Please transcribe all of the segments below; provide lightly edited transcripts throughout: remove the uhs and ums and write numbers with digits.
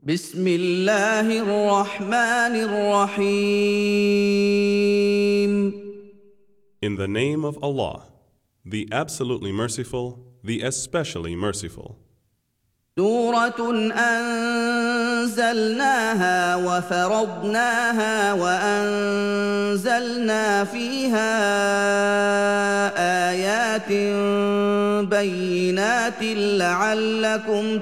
بسم الله الرحمن الرحيم. In the name of Allah, the absolutely merciful, the especially merciful. سورة أنزلناها وفرضناها وأنزلنا فيها آيات بينات لعلكم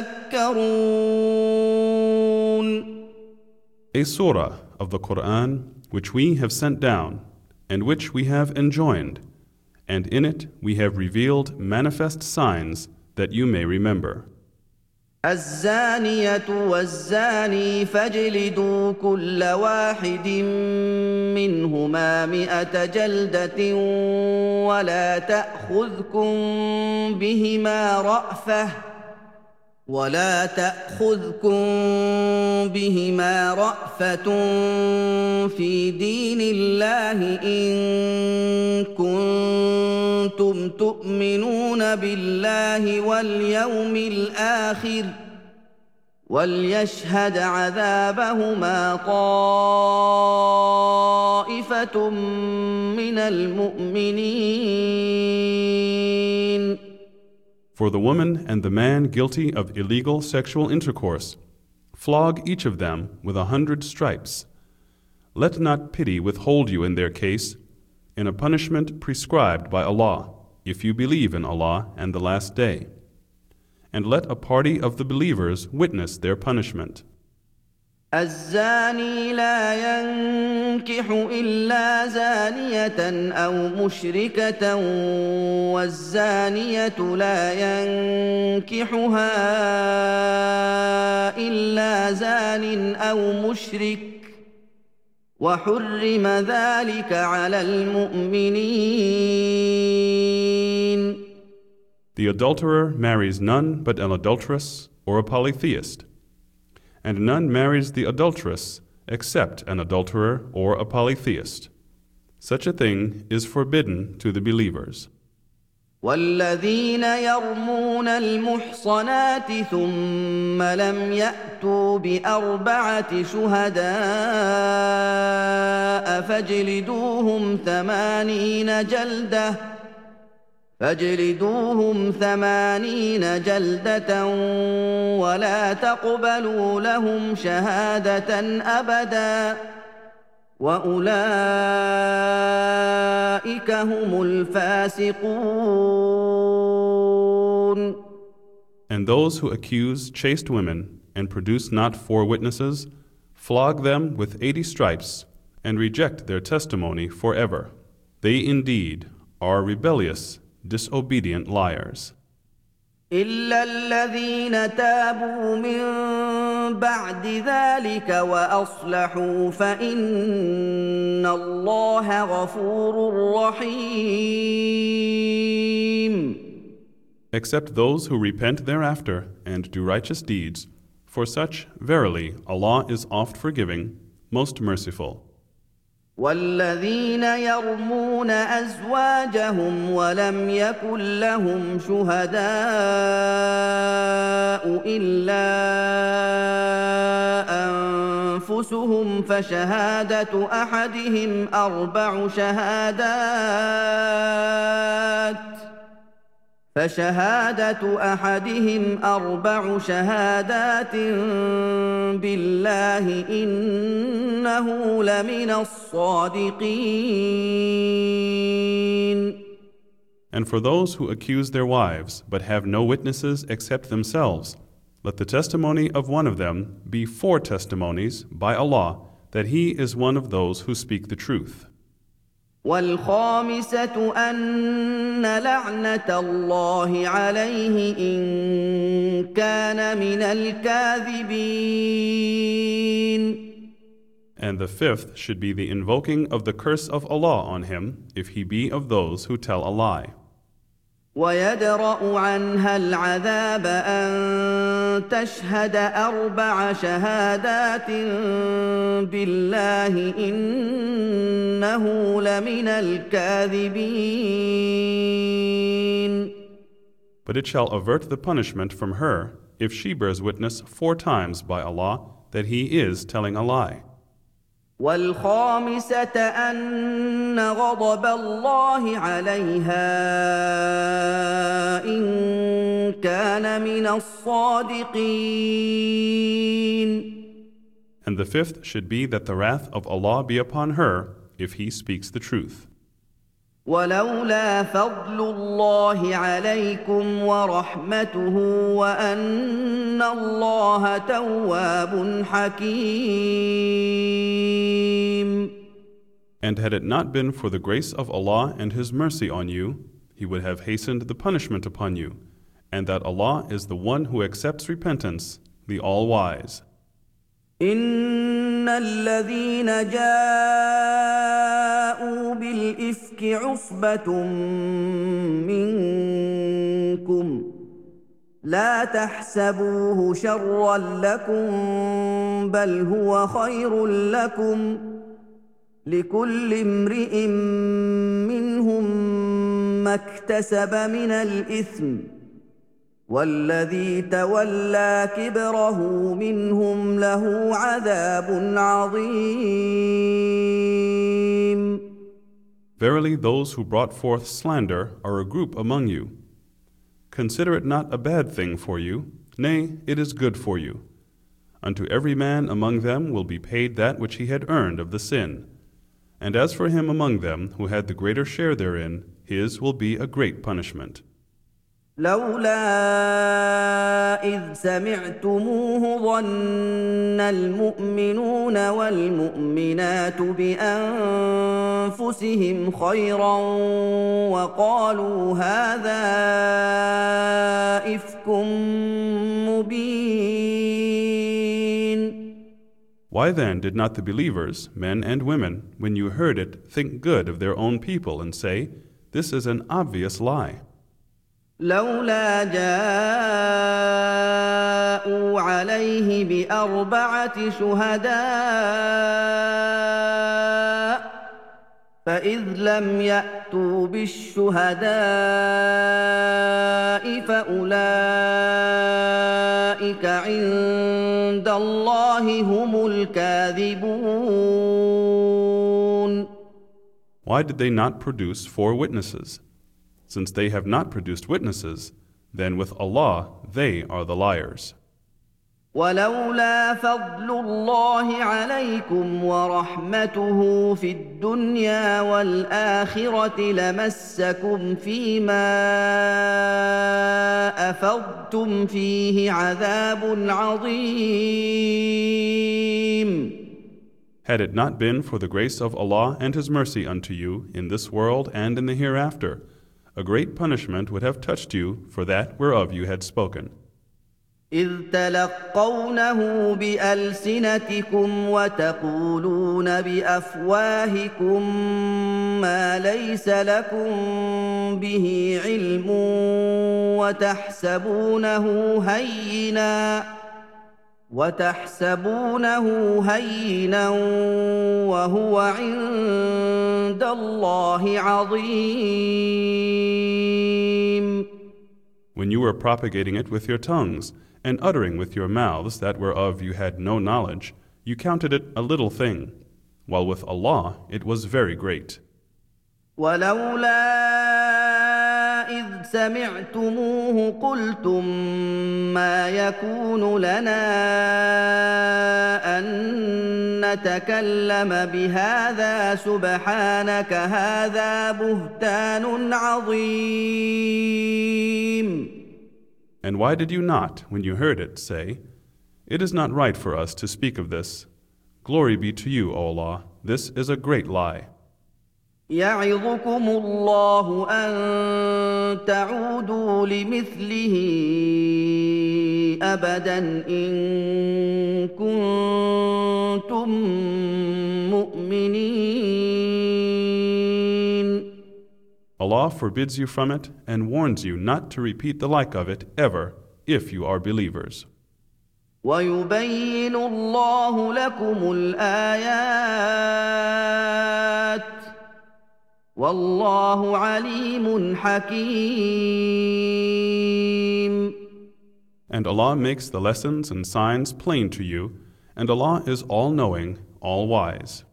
تذكرون. A surah of the Quran which we have sent down and which we have enjoined, and in it we have revealed manifest signs that you may remember. الزانية والزاني فاجلدوا كل واحد منهما 100 جلدة ولا تأخذكم بهما رأفة في دين الله إن كنتم تؤمنون بالله واليوم الآخر وليشهد عذابهما طائفة من المؤمنين. For the woman and the man guilty of illegal sexual intercourse, flog each of them with 100 stripes. Let not pity withhold you in their case, in a punishment prescribed by Allah, if you believe in Allah and the Last Day. And let a party of the believers witness their punishment. الزاني لا ينكح إلا زانية أو مشركة والزانية لا ينكحها إلا زان أو مشرك وحرم ذلك على المؤمنين. The adulterer marries none but an adulteress or a polytheist. And none marries the adulteress except an adulterer or a polytheist. Such a thing is forbidden to the believers. والذين يرمون المحصنات ثم لم يأتوا بأربعة شهداء فاجلدوهم 80 جلدة ولا تقبلوا لهم شهادة أبدا وأولئك هم الفاسقون. And those who accuse chaste women and produce not 4 witnesses, flog them with 80 stripes and reject their testimony forever. They indeed are rebellious, disobedient liars. إلا الذين تابوا من بعد ذلك وأصلحوا فإن الله غفور رحيم. Except those who repent thereafter and do righteous deeds, for such, verily, Allah is oft forgiving, most merciful. والذين يرمون أزواجهم ولم يكن لهم شهداء إلا أنفسهم فشهادة أحدهم 4 شهادات بالله إنه لمن الصادقين. And for those who accuse their wives but have no witnesses except themselves, let the testimony of one of them be 4 testimonies by Allah that he is one of those who speak the truth. والخامسة أن لعنة الله عليه إن كان من الكاذبين. And the 5th should be the invoking of the curse of Allah on him if he be of those who tell a lie. ويدرأ عنها العذاب أن تشهد 4 شهادات بالله إنه لمن الكاذبين. But it shall avert the punishment from her if she bears witness 4 times by Allah that he is telling a lie. والخامسة أن غضب الله عليها إن كان من الصادقين. And the 5th should be that the wrath of Allah be upon her if he speaks the truth. ولولا فضل الله عليكم ورحمته وأن الله تواب حكيم. And had it not been for the grace of Allah and His mercy on you, He would have hastened the punishment upon you, and that Allah is the one who accepts repentance, the All-Wise. إن الذين جاءوا بالإفك عصبة منكم لا تحسبوه شرا لكم بل هو خير لكم لكل امرئ منهم ما اكتسب من الإثم والذي تولى كبره منهم له عذاب عظيم. Verily, those who brought forth slander are a group among you. Consider it not a bad thing for you, nay, it is good for you. Unto every man among them will be paid that which he had earned of the sin. And as for him among them who had the greater share therein, his will be a great punishment. لولا إذ سمعتموه ظن المؤمنون والمؤمنات بأنفسهم خيرا وقالوا هذا إفك مبين. Why then did not the believers, men and women, when you heard it, think good of their own people and say, this is an obvious lie? لولا جاءوا عليه بأربعة شهداء فإذ لم يأتوا بالشهداء فأولئك عند الله هم الكاذبون. Why did they not produce 4 witnesses? Since they have not produced witnesses, then with Allah they are the liars. ولولا فضل الله عليكم ورحمته في الدنيا والآخرة لمسكم فيما أفضتم فيه عذاب عظيم. Had it not been for the grace of Allah and His mercy unto you in this world and in the hereafter, a great punishment would have touched you for that whereof you had spoken. إذ تلقونه بألسنتكم وتقولون بأفواهكم ما ليس لكم به علم وتحسبونه هينا وهو عند الله عظيم. When you were propagating it with your tongues and uttering with your mouths that whereof you had no knowledge, you counted it a little thing, while with Allah it was very great. ولولا إذ سمعتموه قلتم ما يكون لنا أن نتكلم بهذا سبحانك هذا بهتان عظيم. And why did you not, when you heard it, say, it is not right for us to speak of this. Glory be to you, O Allah, this is a great lie. يعظكم الله أن تعودوا لمثله أبدا إن كنتم مؤمنين. Allah forbids you from it and warns you not to repeat the like of it ever if you are believers. ويبين الله لكم الآيات والله عليم حكيم. And Allah makes the lessons and signs plain to you, and Allah is all-knowing, all-wise.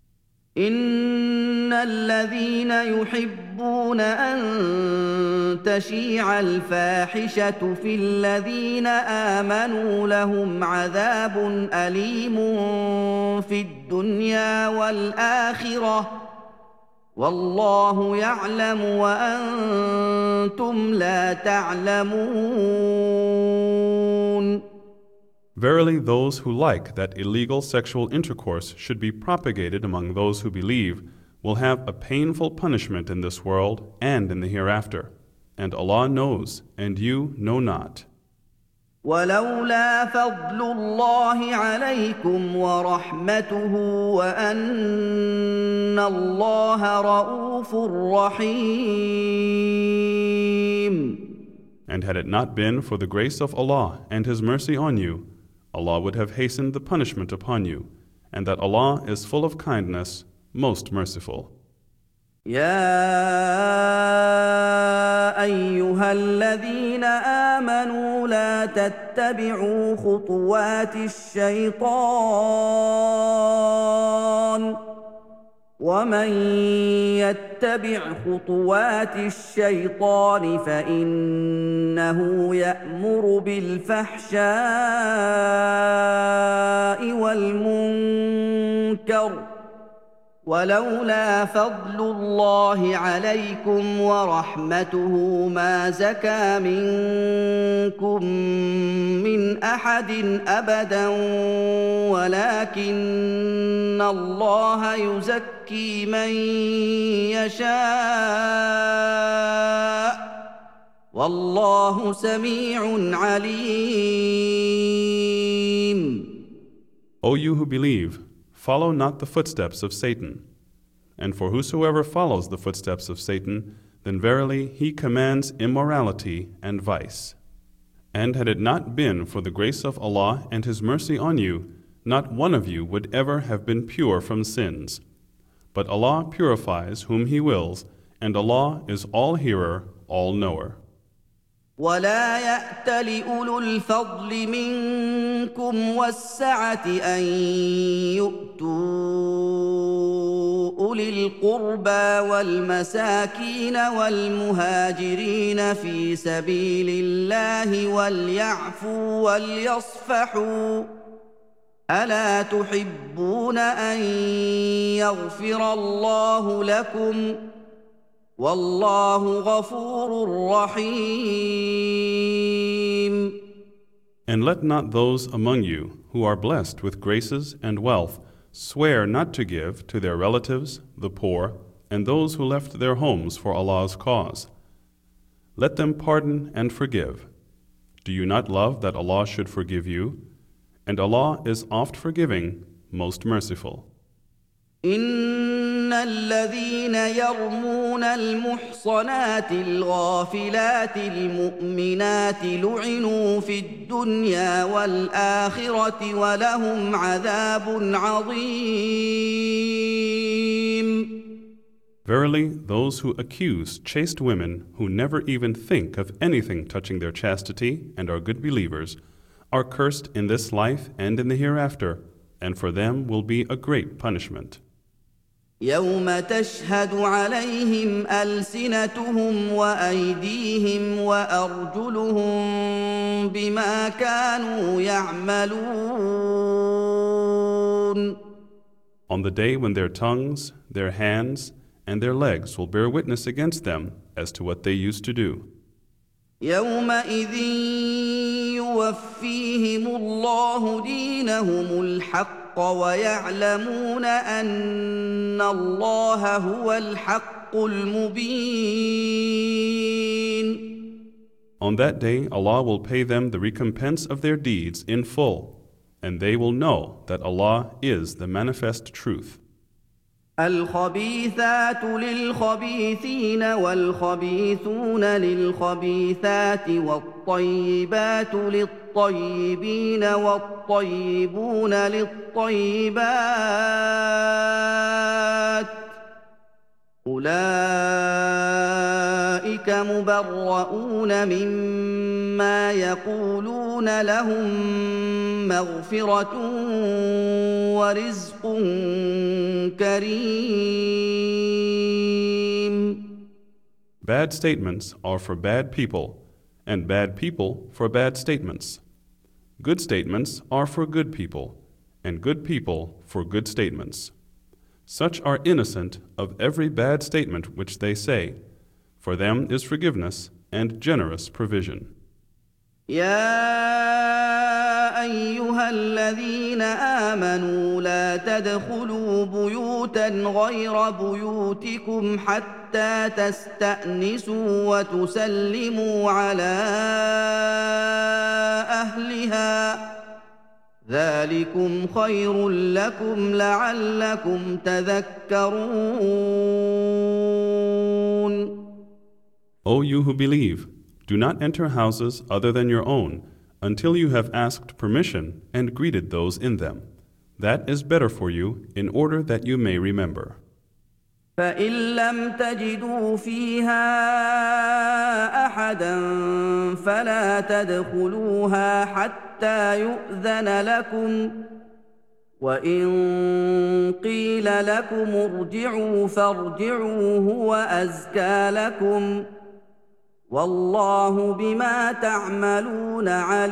إن الذين يحبون أن تشيع الفاحشة في الذين آمنوا لهم عذاب أليم في الدنيا والآخرة والله يعلم وأنتم لا تعلمون. Verily, those who like that illegal sexual intercourse should be propagated among those who believe will have a painful punishment in this world and in the hereafter. And Allah knows, and you know not. ولولا فضل الله عليكم ورحمته وأن الله رؤوف رحيم. And had it not been for the grace of Allah and His mercy on you, Allah would have hastened the punishment upon you, and that Allah is full of kindness, most merciful. يا أيها الذين آمنوا لا تتبعوا خطوات الشيطان ومن يتبع خطوات الشيطان فإنه يأمر بالفحشاء والمنكر ولولا فضل الله عليكم ورحمته ما زكى منكم من أحد أبدا ولكن الله يزكي من يشاء والله سميع عليم. O you who believe, follow not the footsteps of Satan. And for whosoever follows the footsteps of Satan, then verily he commands immorality and vice. And had it not been for the grace of Allah and His mercy on you, not one of you would ever have been pure from sins. But Allah purifies whom He wills, and Allah is all-hearer, all-knower. ولا يأت لأولو الفضل منكم والسعة أن يؤتوا أولي القربى والمساكين والمهاجرين في سبيل الله وليعفوا وليصفحوا ألا تحبون أن يغفر الله لكم والله غفور رحيم. And let not those among you who are blessed with graces and wealth swear not to give to their relatives, the poor, and those who left their homes for Allah's cause. Let them pardon and forgive. Do you not love that Allah should forgive you? And Allah is oft forgiving, most merciful. إن الذين يرمون المحصنات الغافلات المؤمنات لعنوا في الدنيا والآخرة ولهم عذاب عظيم. Verily, those who accuse chaste women who never even think of anything touching their chastity and are good believers are cursed in this life and in the hereafter, and for them will be a great punishment. يوم تشهد عليهم ألسنتهم وأيديهم وأرجلهم بما كانوا يعملون. On the day when their tongues, their hands, and their legs will bear witness against them as to what they used to do. يومئذ يوفيهم الله دينهم الحق ويعلمون أن الله هو الحق المبين. On that day, Allah will pay them the recompense of their deeds in full, and they will know that Allah is the manifest truth. الخبيثات للخبيثين والخبيثون للخبيثات والطيبات للطيبين والطيبون للطيبات أولئك مبرؤون مما ما يقولون لهم مغفرة ورزق كريم. Bad statements are for bad people, and bad people for bad statements. Good statements are for good people, and good people for good statements. Such are innocent of every bad statement which they say. For them is forgiveness and generous provision. يا أيها الذين آمنوا لا تدخلوا بيوتا غير بيوتكم حتى تستأنسوا وتسلموا على أهلها ذلكم خير لكم لعلكم تذكرون. O you who believe, do not enter houses other than your own until you have asked permission and greeted those in them. That is better for you in order that you may remember. فإن لم تجدوا فيها أحدا فلا تدخلوها حتى يؤذن لكم وإن قيل لكم ارجعوا فارجعوا هو أزكى لكم والله بما تعملون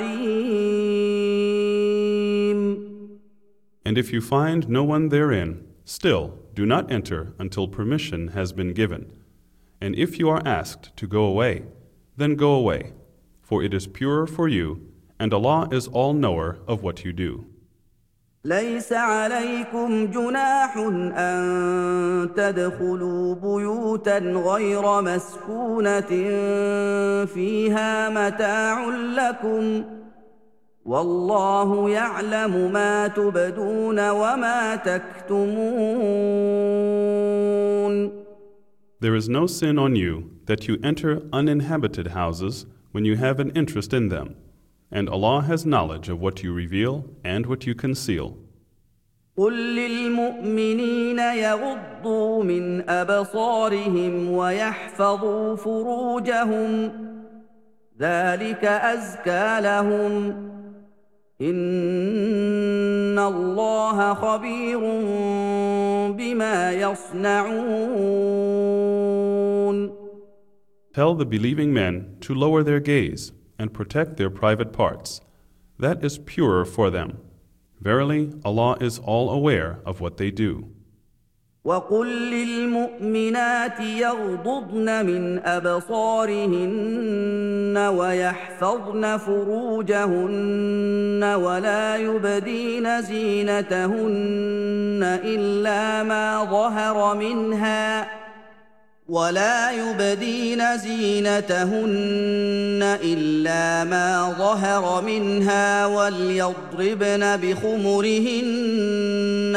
عليم. And if you find no one therein, still do not enter until permission has been given. And if you are asked to go away, then go away, for it is purer for you, and Allah is all-knower of what you do. ليس عليكم جناح أن تدخلوا بيوتا غير مسكونة فيها متاع لكم والله يعلم ما تبدون وما تكتمون. There is no sin on you that you enter uninhabited houses when you have an interest in them, and Allah has knowledge of what you reveal and what you conceal. قل للمؤمنين يغضوا من أبصارهم ويحفظوا فروجهم ذلك أزكى لهم إن الله خبير بما يصنعون. Tell the believing men to lower their gaze and protect their private parts. That is purer for them. Verily, Allah is all aware of what they do. وقل للمؤمنات يغضضن من أبصارهن ويحفظن فروجهن ولا يبدين زينتهن إلا ما ظهر منها وليضربن بخمرهن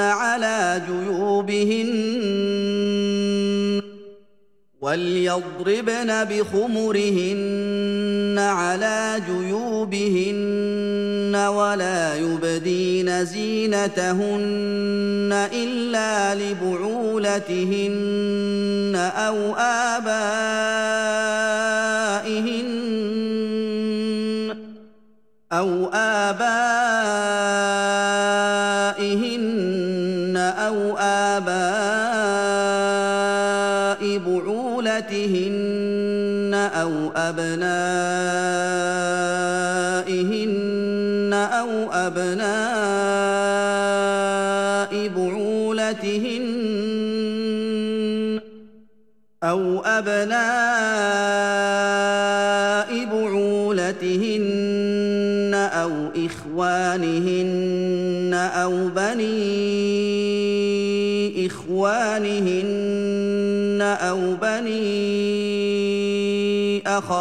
على جيوبهن ولا يبدين زينتهن إلا لبعولتهن أو آبائهن أو آباء بعولتهن أو أبنائهن أو أبناء بعولتهن أو إخوانهن أو بني إخوانهن أو بني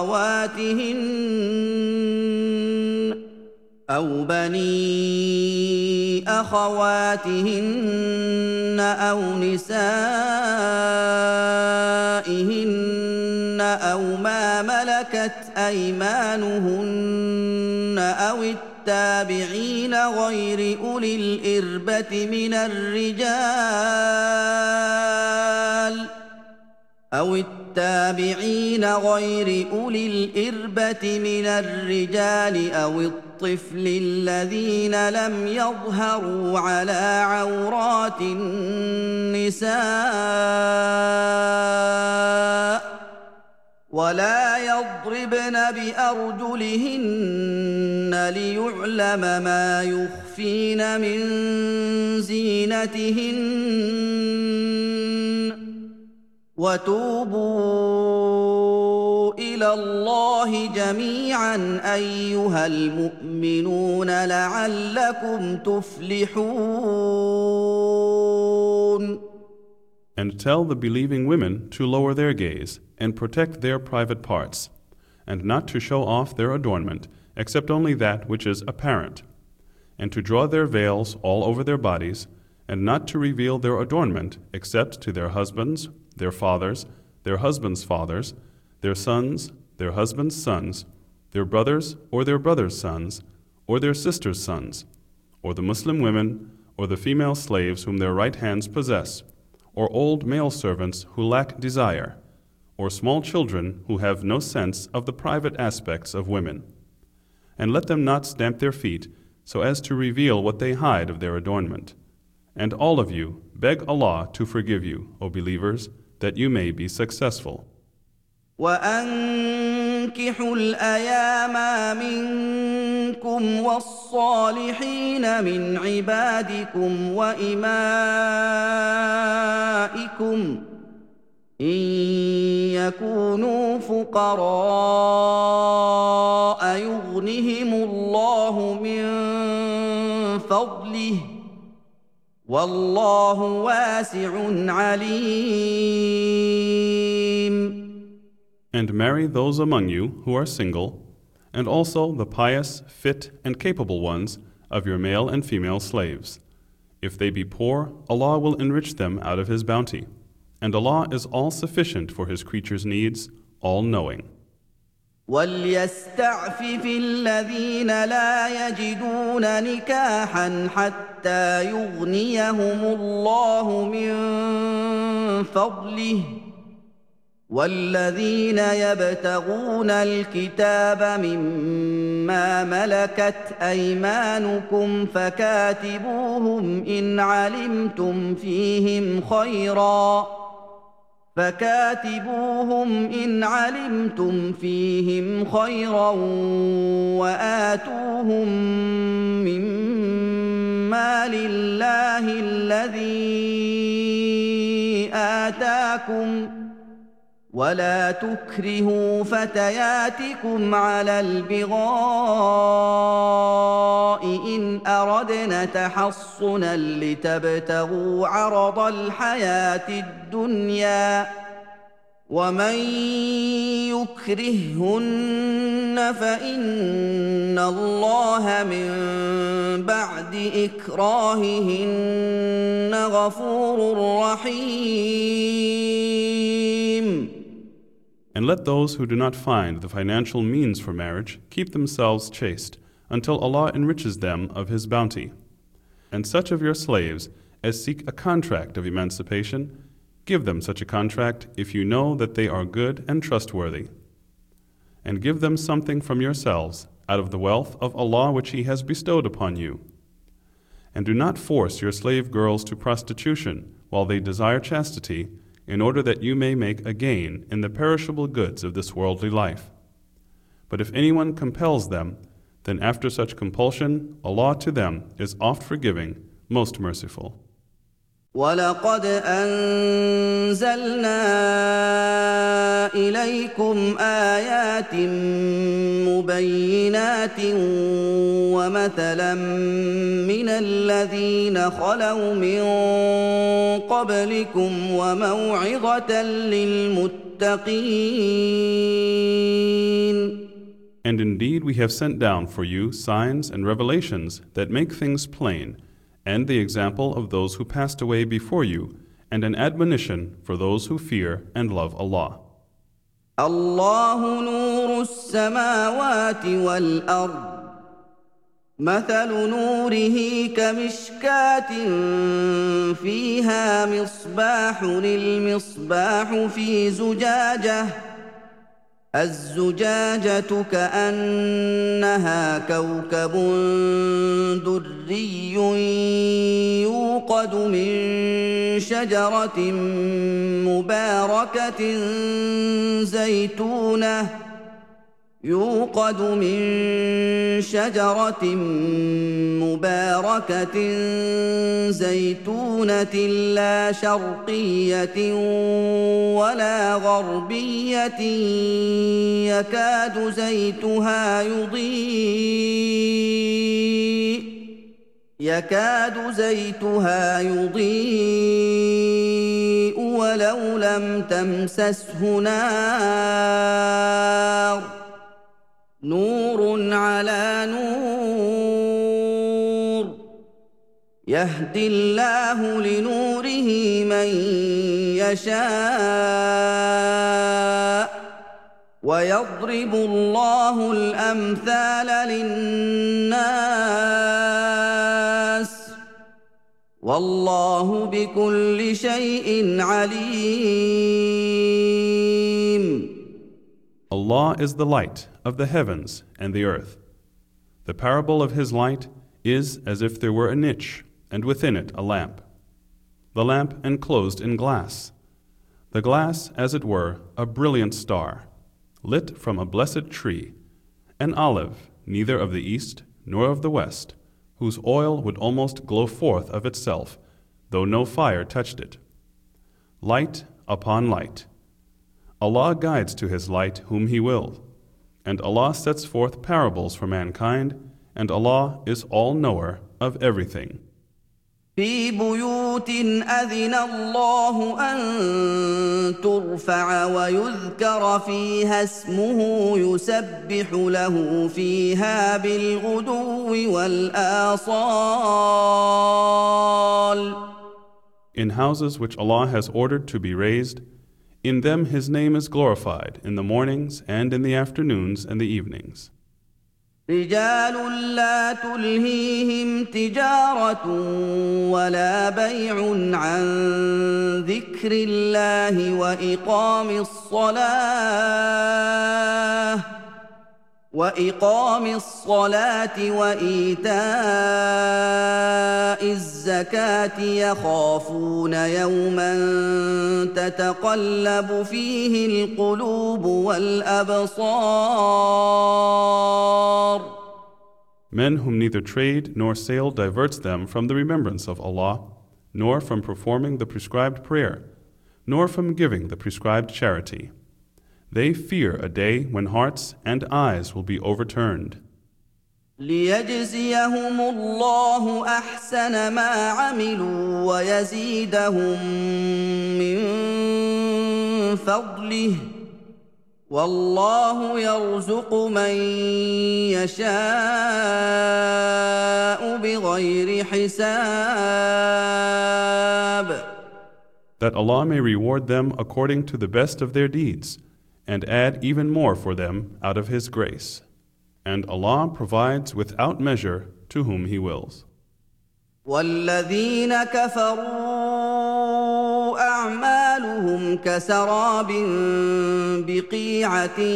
أخواتهن أو نسائهن أو ما ملكت أيمانهن أو التابعين غير أولي الإربة من الرجال أو التابعين غير أولي الإربة من الرجال أو الطفل الذين لم يظهروا على عورات النساء ولا يضربن بأرجلهن ليعلم ما يخفين من زينتهن وتوبوا إلى الله جميعا أيها المؤمنون لعلكم تفلحون. And tell the believing women to lower their gaze and protect their private parts, and not to show off their adornment except only that which is apparent, and to draw their veils all over their bodies, and not to reveal their adornment except to their husbands, their fathers, their husbands' fathers, their sons, their husbands' sons, their brothers or their brothers' sons, or their sisters' sons, or the Muslim women, or the female slaves whom their right hands possess, or old male servants who lack desire, or small children who have no sense of the private aspects of women. And let them not stamp their feet so as to reveal what they hide of their adornment. And all of you beg Allah to forgive you, O believers, that you may be successful. وأنكحوا الأيام منكم والصالحين من عبادكم وإمائكم إن يكونوا فقراء يغنهم الله من فضله والله واسع عليم. And marry those among you who are single, and also the pious, fit, and capable ones of your male and female slaves. If they be poor, Allah will enrich them out of His bounty, and Allah is all-sufficient for His creatures' needs, all-knowing. وَلْيَسْتَعْفِفِ الَّذِينَ لَا يَجِدُونَ نِكَاحًا حَتَّى يُغْنِيَهُمُ اللَّهُ مِنْ فَضْلِهِ والذين يبتغون الكتاب مما ملكت أيمانكم فكاتبوهم إن علمتم فيهم خيرا وآتوهم مما لله الذي آتاكم ولا تكرهوا فتياتكم على البغاء إن أردنا تحصنا لتبتغوا عرض الحياة الدنيا ومن يكرههن فإن الله من بعد إكراههن غفور رحيم. And let those who do not find the financial means for marriage keep themselves chaste until Allah enriches them of His bounty. And such of your slaves as seek a contract of emancipation, give them such a contract if you know that they are good and trustworthy. And give them something from yourselves out of the wealth of Allah which He has bestowed upon you. And do not force your slave girls to prostitution while they desire chastity, in order that you may make a gain in the perishable goods of this worldly life. But if anyone compels them, then after such compulsion, Allah to them is oft forgiving, most merciful. وَلَقَدْ أَنزَلْنَا إِلَيْكُمْ آيَاتٍ مُبَيِّنَاتٍ وَمَثَلًا مِّنَ الَّذِينَ خَلَوْا مِن قَبْلِكُمْ وَمَوْعِظَةً لِّلْمُتَّقِينَ. And indeed we have sent down for you signs and revelations that make things plain, and the example of those who passed away before you, and an admonition for those who fear and love Allah. الله نور السماوات والأرض مثل نوره كمشكاة فيها مصباح المصباح في زجاجة الزجاجة كأنها كوكب دري يوقد من شجرة مباركة زيتونة لا شرقية ولا غربية يكاد زيتها يضيء ولو لم تمسسه نار نور على نور يهدي الله لنوره من يشاء ويضرب الله الأمثال للناس والله بكل شيء عليم. Allah is the light of the heavens and the earth. The parable of His light is as if there were a niche, and within it a lamp. The lamp enclosed in glass. The glass, as it were, a brilliant star, lit from a blessed tree, an olive, neither of the east nor of the west, whose oil would almost glow forth of itself, though no fire touched it. Light upon light. Allah guides to His light whom He will, and Allah sets forth parables for mankind, and Allah is all-knower of everything. في بيوت أذن الله أن ترفع ويذكر فيها اسمه يسبح له فيها بالغدو والآصال. In houses which Allah has ordered to be raised, in them His name is glorified in the mornings and in the afternoons and the evenings. رجال لا تلهيهم تجارة ولا بيع عن ذكر الله وإقام الصلاة وإيتاء الزكاة يخافون يوما تتقلب فيه القلوب والأبصار. Men whom neither trade nor sale diverts them from the remembrance of Allah, nor from performing the prescribed prayer, nor from giving the prescribed charity. They fear a day when hearts and eyes will be overturned. ليجزيهم الله أحسن ما عملوا ويزيدهم من فضله والله يرزق من يشاء بغير حساب. That Allah may reward them according to the best of their deeds, and add even more for them out of His grace. And Allah provides without measure to whom He wills. والذين كفروا أعمالهم كسراب بقيعة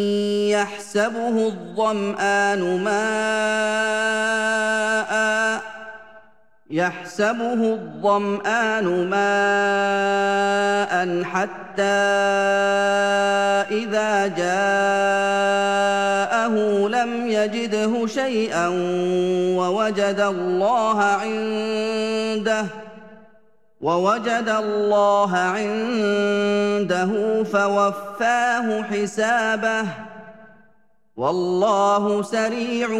يحسبه الظمآن ماء حتى إذا جاءه لم يجده شيئا ووجد الله عنده فوفاه حسابه والله سريع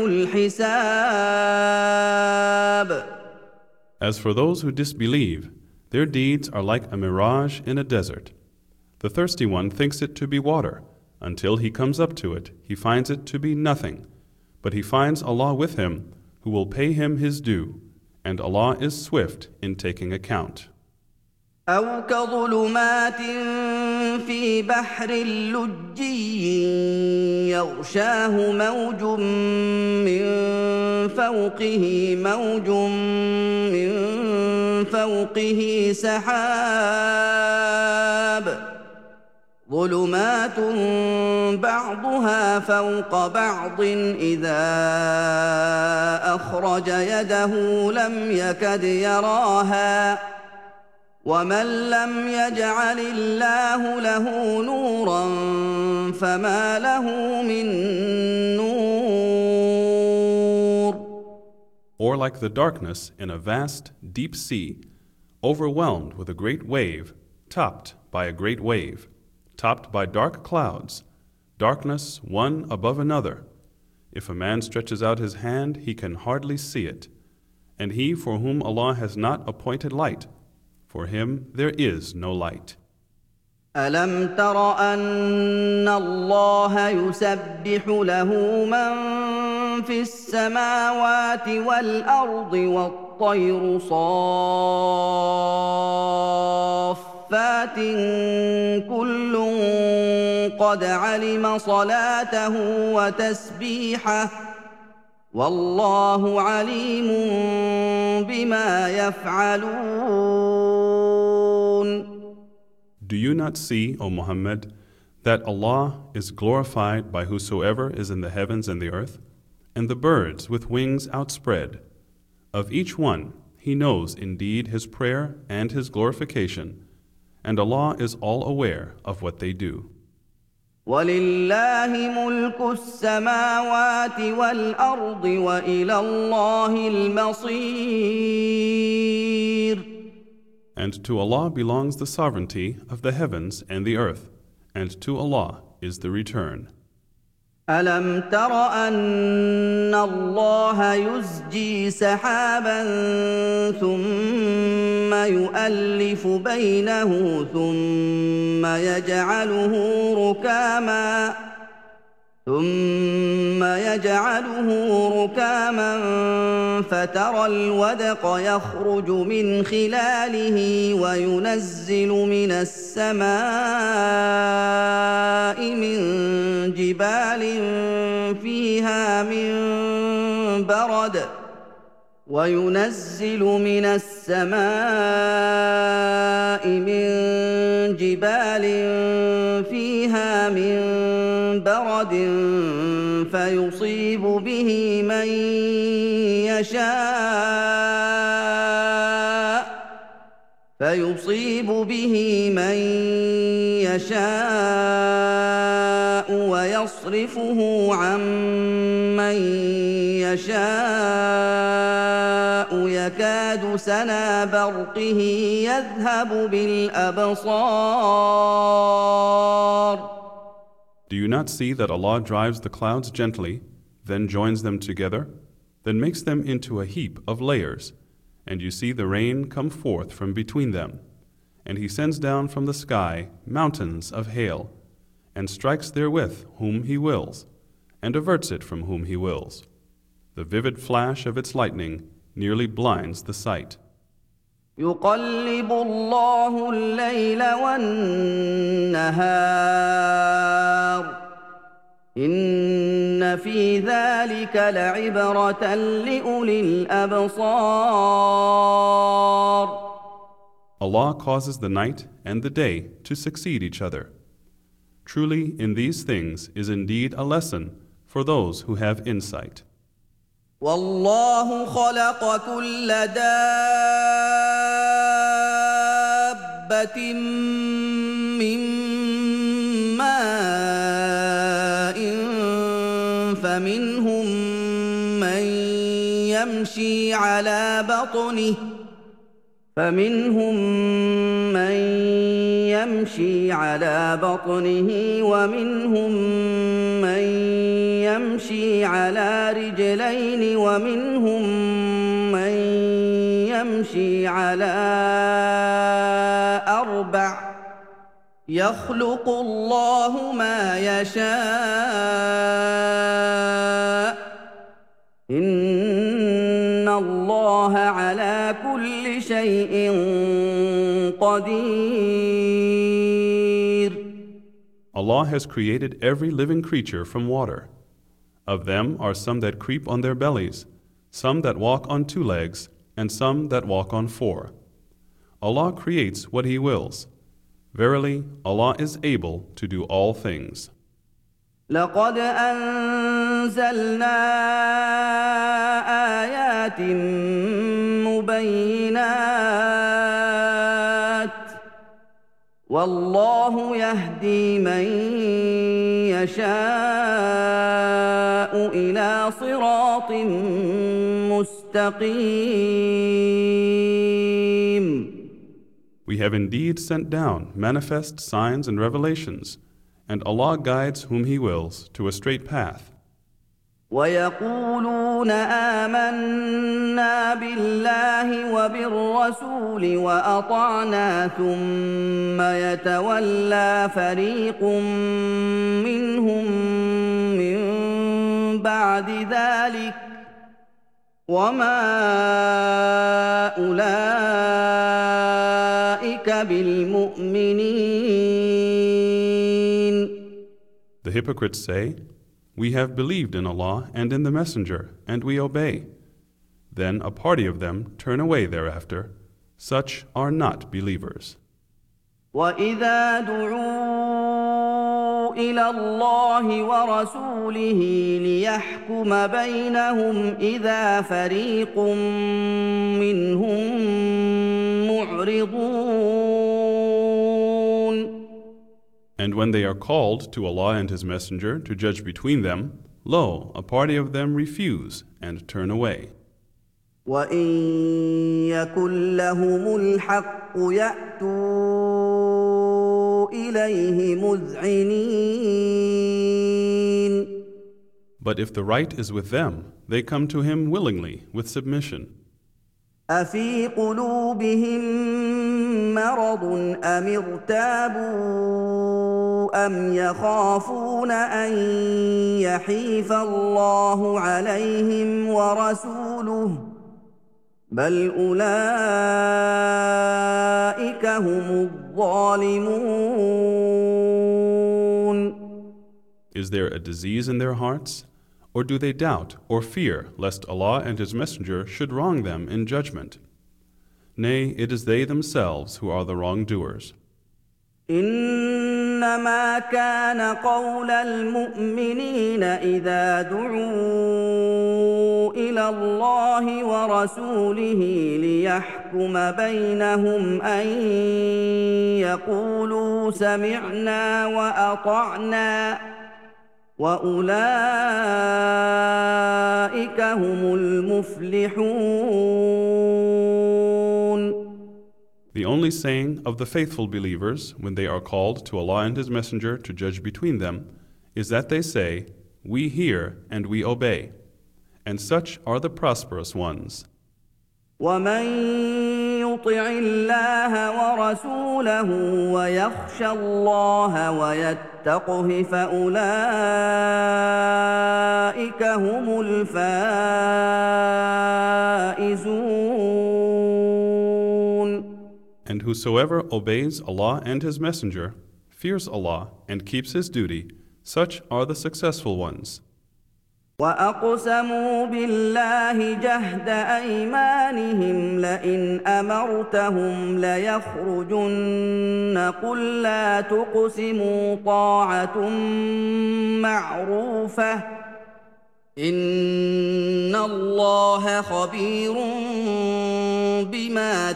الحساب. As for those who disbelieve, their deeds are like a mirage in a desert. The thirsty one thinks it to be water. Until he comes up to it, he finds it to be nothing. But he finds Allah with him, who will pay him his due, and Allah is swift in taking account. أو كظلمات في بحر لجي يغشاه موج من فوقه موج من فوقه سحاب ظلمات بعضها فوق بعض إذا أخرج يده لم يكد يراها ومن لم يجعل الله له نورا فما له من نور. Or like the darkness in a vast, deep sea, overwhelmed with a great wave, topped by a great wave, topped by dark clouds, darkness one above another. If a man stretches out his hand, he can hardly see it. And he for whom Allah has not appointed light, for him there is no light. ألم تر أن الله يسبح له من في السماوات والأرض والطير صافات كل قد علم صلاته وتسبيحه والله عليم بما يفعلون. Do you not see, O Muhammad, that Allah is glorified by whosoever is in the heavens and the earth, and the birds with wings outspread? Of each one He knows indeed his prayer and his glorification, and Allah is all aware of what they do. وَلِلَّهِ مُلْكُ السَّمَاوَاتِ وَالْأَرْضِ وَإِلَى اللَّهِ الْمَصِيرُ. And to Allah belongs the sovereignty of the heavens and the earth, and to Allah is the return. ألم تر أن الله يزجي سحابا ثم يؤلف بينه ثم يجعله ركاما فترى الودق يخرج من خلاله وينزل من السماء من جبال فيها من برد فيصيب به من يشاء ويصرفه عن من يشاء يكاد سنا برقه يذهب بالأبصار. Do you not see that Allah drives the clouds gently, then joins them together, then makes them into a heap of layers, and you see the rain come forth from between them, and He sends down from the sky mountains of hail, and strikes therewith whom He wills, and averts it from whom He wills. The vivid flash of its lightning nearly blinds the sight. يقلب الله الليل والنهار إن في ذلك لعبرة لأولي الأبصار. Allah causes the night and the day to succeed each other. Truly, in these things is indeed a lesson for those who have insight. والله خلق كل دابة من ماء فمنهم من يمشي على بطنه ومنهم من يمشي على رجلين ومنهم من يمشي على أربع يخلق الله ما يشاء إن الله على كل شيء قدير. Allah has created every living creature from water. Of them are some that creep on their bellies, some that walk on 2 legs, and some that walk on 4. Allah creates what He wills. Verily, Allah is able to do all things. لقد أنزلنا آيات مبينات والله يهدي من يشاء إلى صراط مستقيم. We have indeed sent down manifest signs and revelations, and Allah guides whom He wills to a straight path. ويقولون آمنا بالله وبالرسول وأطعنا ثم يتولى فريق منهم من بعد ذلك وما أولئك بالمؤمنين. The hypocrites say, "We have believed in Allah and in the Messenger, and we obey." Then a party of them turn away thereafter. Such are not believers. وَإِذَا دُعُوا إِلَى اللَّهِ وَرَسُولِهِ لِيَحْكُمَ بَيْنَهُمْ إِذَا فَرِيقٌ مِّنْهُم مُّعْرِضُونَ. And when they are called to Allah and His Messenger to judge between them, lo, a party of them refuse and turn away. وَإِن يَكُن لَّهُمُ الْحَقُّ يَأْتُوا إِلَيْهِ مُذْعِنِينَ. But if the right is with them, they come to Him willingly, with submission. أَفِي قُلُوبِهِم مَّرَضٌ أَمِ ارْتَابُوا أَمْ يَخَافُونَ أَن يَحِيفَ اللَّهُ عَلَيْهِمْ وَرَسُولُهُ بَلْ أُولَٰئِكَ هُمُ الظَّالِمُونَ. Is there a disease in their hearts? Or do they doubt or fear lest Allah and His Messenger should wrong them in judgment? Nay, it is they themselves who are the wrongdoers. إنما كان قول المؤمنين إذا دعوا إلى الله ورسوله ليحكم بينهم أن يقولوا سمعنا وأطعنا وأولئك هم المفلحون. The only saying of the faithful believers when they are called to Allah and His Messenger to judge between them is that they say, "We hear and we obey," and such are the prosperous ones. ومن يطع الله ورسوله ويخشى الله ويتقه فأولئك هم الفائزون. And whosoever obeys Allah and His Messenger, fears Allah, and keeps His duty, such are the successful ones. وأقسموا بالله جهد أيمانهم لئن أمرتهم ليخرجن قل لا تقسموا طاعة معروفة إن الله خبير بما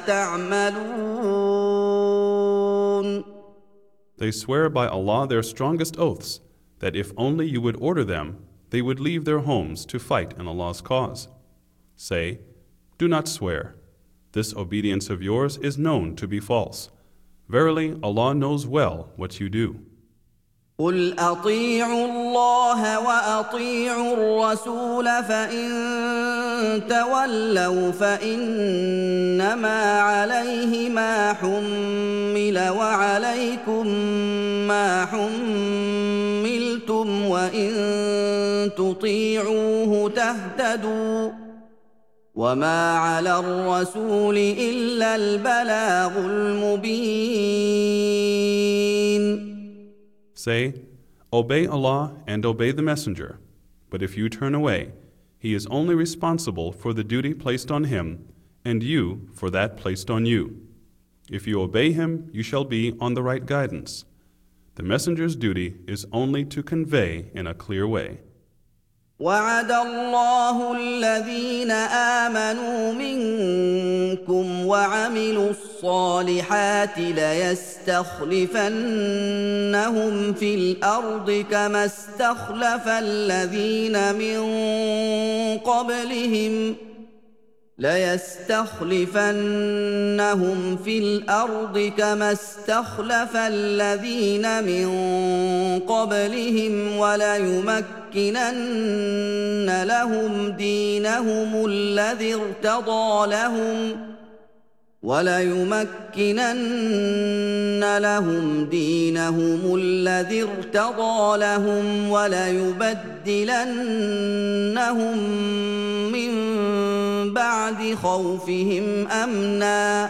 تعملون. They swear by Allah their strongest oaths that if only you would order them, they would leave their homes to fight in Allah's cause. Say, do not swear. This obedience of yours is known to be false. Verily, Allah knows well what you do. قل أطيعوا الله وأطيعوا الرسول فإن تولوا فإنما عليه ما حمل وعليكم ما حملتم وإن تطيعوه تهتدوا وما على الرسول إلا البلاغ المبين. Say, obey Allah and obey the Messenger. But if you turn away, He is only responsible for the duty placed on him, and you for that placed on you. If you obey him, you shall be on the right guidance. The messenger's duty is only to convey in a clear way. وعد الله الذين آمنوا منكم وعملوا الصالحات ليستخلفنهم في الأرض كما استخلف الذين من قبلهم وليمكنن لهم دينهم الذي ارتضى لهم وليبدلنهم من بعد خوفهم أمنا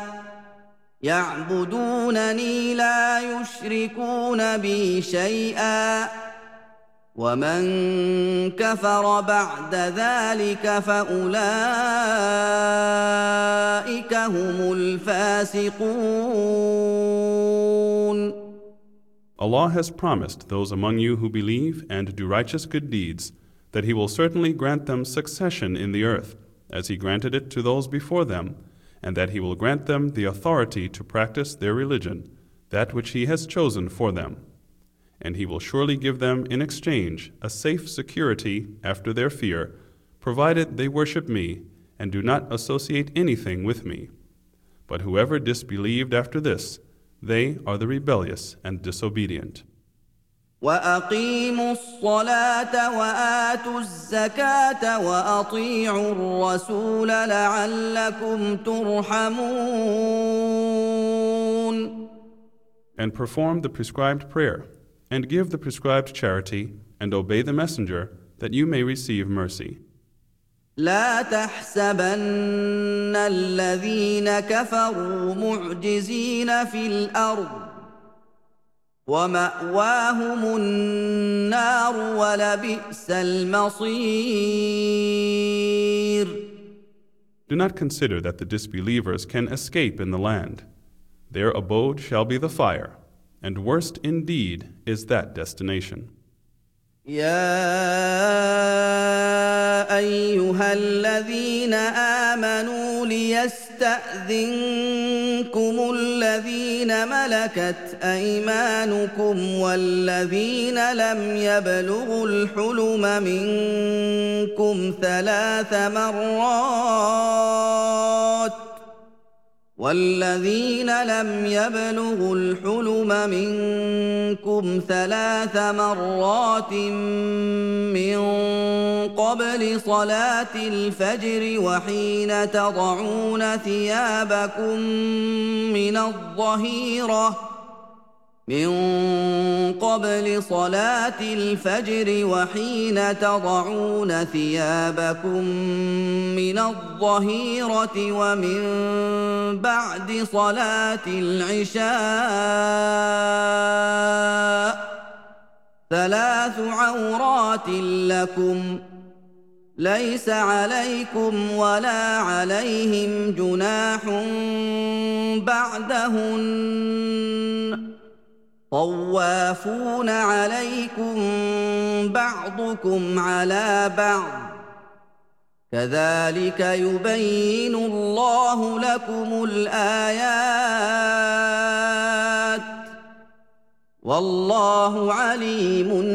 يعبدونني لا يشركون بي شيئا ومن كفر بعد ذلك فأولئك هم الفاسقون. Allah has promised those among you who believe and do righteous good deeds that He will certainly grant them succession in the earth, as He granted it to those before them, and that He will grant them the authority to practice their religion, that which He has chosen for them. And He will surely give them in exchange a safe security after their fear, provided they worship Me and do not associate anything with Me. But whoever disbelieved after this, they are the rebellious and disobedient. وَأَقِيمُوا الصَّلَاةَ وَآتُوا الزَّكَاةَ وَأَطِيعُوا الرَّسُولَ لَعَلَّكُمْ تُرْحَمُونَ. And perform the prescribed prayer, and give the prescribed charity, and obey the messenger, that you may receive mercy. لا تحسبن الذين كفروا معجزين في الأرض ومأواهم النار ولبئس المصير. Do not consider that the disbelievers can escape in the land. Their abode shall be the fire, and worst indeed is that destination. يا أيها الذين آمنوا ليستأذنكم الذين ملكت أيمانكم والذين لم يبلغوا الحلم منكم ثلاث مرات من قبل صلاة الفجر وحين تضعون ثيابكم من الظهيرة ومن بعد صلاة العشاء ثلاث عورات لكم ليس عليكم ولا عليهم جناح بعدهن طوافون عليكم بعضكم على بعض كذلك يبين الله لكم الآيات والله عليم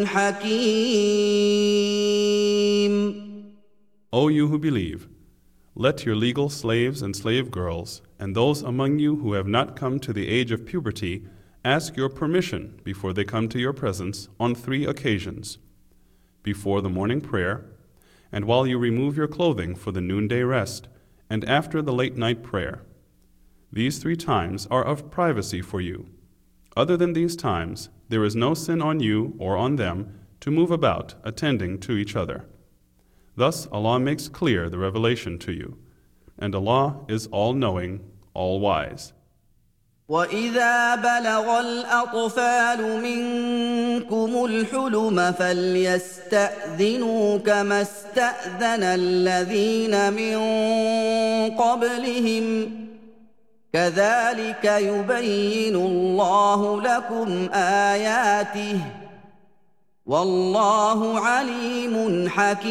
حكيم. O you who believe, let your legal slaves and slave girls, and those among you who have not come to the age of puberty, ask your permission before they come to your presence on 3 occasions: before the morning prayer, and while you remove your clothing for the noonday rest, and after the late night prayer. These 3 times are of privacy for you. Other than these times, there is no sin on you or on them to move about attending to each other. Thus Allah makes clear the revelation to you, and Allah is all-knowing, all-wise. وإذا بلغ الأطفال منكم الحلم فليستأذنوا كما استأذن الذين من قبلهم كذلك يبين الله لكم آياته والله عليم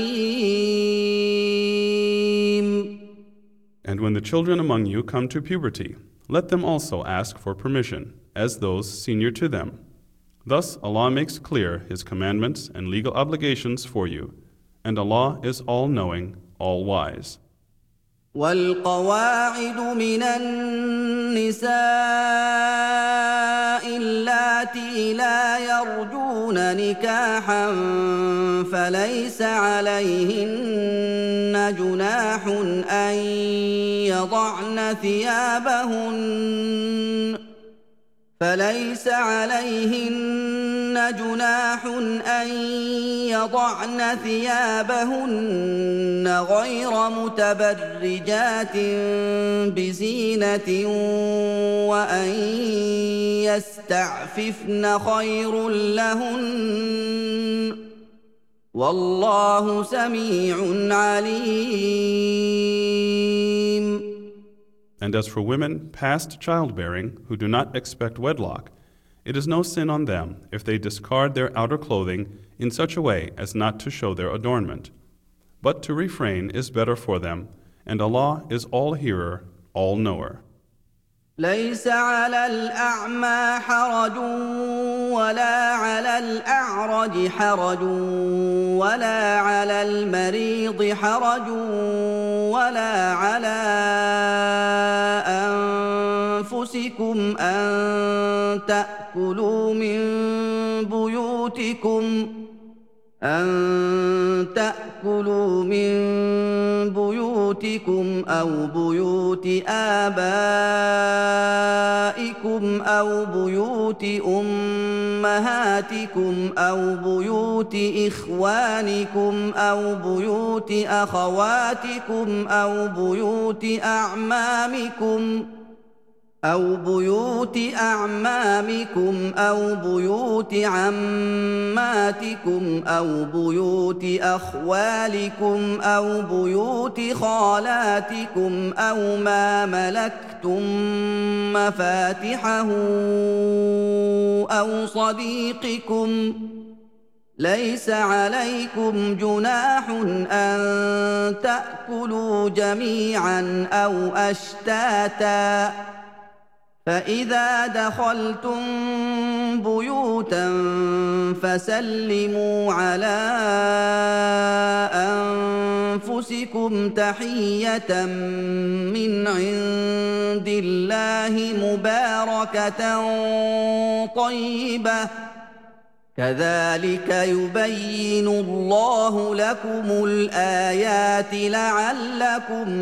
حكيم. And when the children among you come to puberty, let them also ask for permission, as those senior to them. Thus Allah makes clear His commandments and legal obligations for you, and Allah is all-knowing, all-wise. والقواعد من النساء اللاتي لا يرجون نكاحا فليس عليهن جناح أن يضعن ثيابهن غير متبرجات بزينة وأن يستعففن خير لهن والله سميع عليم. And as for women past childbearing who do not expect wedlock, it is no sin on them if they discard their outer clothing in such a way as not to show their adornment. But to refrain is better for them, and Allah is all-hearer, all-knower. ليس على الأعمى حرج ولا على الأعرج حرج ولا على المريض حرج ولا على أنفسكم أن تأكلوا من بيوتكم أو بيوت آبائكم أو بيوت أمهاتكم أو بيوت إخوانكم أو بيوت أخواتكم أو بيوت أعمامكم أو بيوت عماتكم أو بيوت أخوالكم أو بيوت خالاتكم أو ما ملكتم مفاتحه أو صديقكم ليس عليكم جناح أن تأكلوا جميعا أو أشتاتا فإذا دخلتم بيوتا فسلموا على أنفسكم تحية من عند الله مباركة طيبة كذلك يبين الله لكم الآيات لعلكم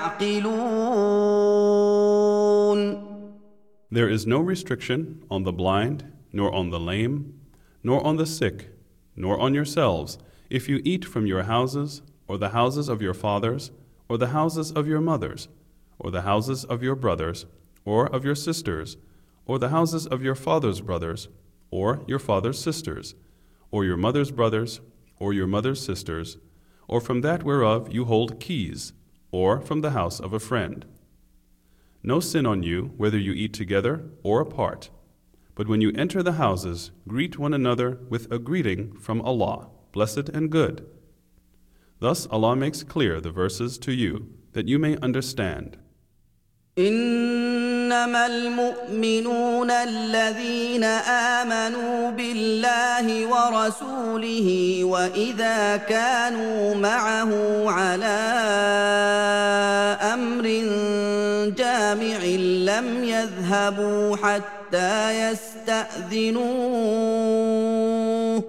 تعقلون. There is no restriction on the blind, nor on the lame, nor on the sick, nor on yourselves, if you eat from your houses, or the houses of your fathers, or the houses of your mothers, or the houses of your brothers, or of your sisters, or the houses of your father's brothers, or your father's sisters, or your mother's brothers, or your mother's sisters, or from that whereof you hold keys, or from the house of a friend. No sin on you, whether you eat together or apart. But when you enter the houses, greet one another with a greeting from Allah, blessed and good. Thus Allah makes clear the verses to you, that you may understand. إنما المؤمنون الذين آمنوا بالله ورسوله وإذا كانوا معه على أمر جامع لم يذهبوا حتى يستأذنوه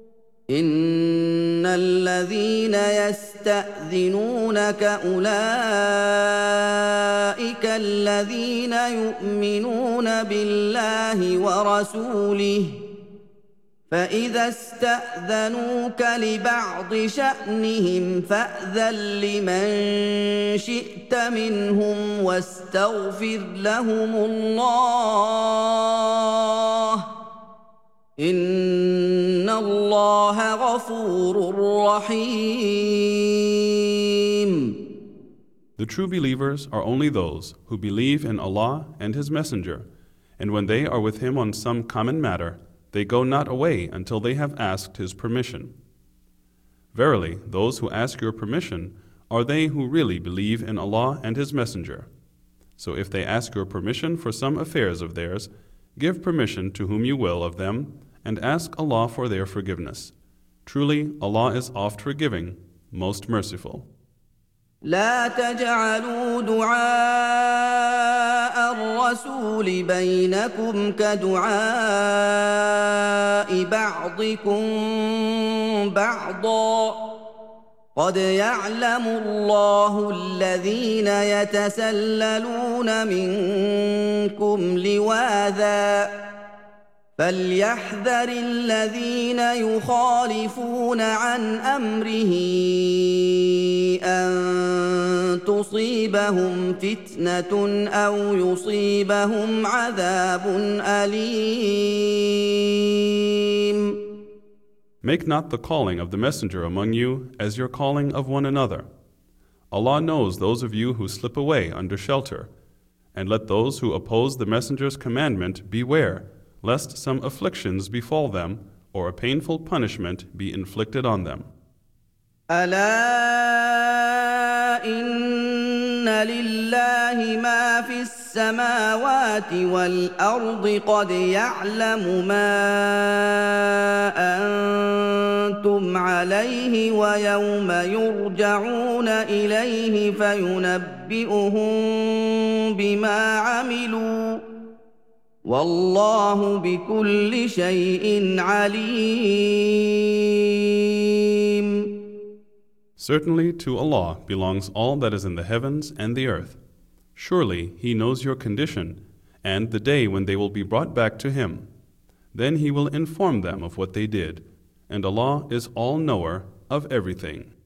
إن الذين يستأذنونك أولئك الذين يؤمنون بالله ورسوله فإذا استأذنوك لبعض شأنهم فأذن لمن شئت منهم واستغفر لهم الله إن الله غفور رحيم. The true believers are only those who believe in Allah and His Messenger, and when they are with Him on some common matter, they go not away until they have asked His permission. Verily, those who ask your permission are they who really believe in Allah and His Messenger. So if they ask your permission for some affairs of theirs, give permission to whom you will of them, and ask Allah for their forgiveness. Truly, Allah is oft forgiving, most merciful. لا تجعلوا دعاء الرسول بينكم كدعاء بعضكم بعضا قد يعلم الله الذين يتسللون منكم لواذا فليحذر الذين يخالفون عن أمره أن تصيبهم فتنة أو يصيبهم عذاب أليم. Make not the calling of the messenger among you as your calling of one another. Allah knows those of you who slip away under shelter, and let those who oppose the messenger's commandment beware, lest some afflictions befall them or a painful punishment be inflicted on them. ألا إن لله ما في السماوات والأرض قد يعلم ما أنتم عليه ويوم يرجعون إليه فينبئهم بما عملوا والله بكل شيء عليم. Certainly to Allah belongs all that is in the heavens and the earth. Surely He knows your condition and the day when they will be brought back to Him. Then He will inform them of what they did, and Allah is all-knower of everything.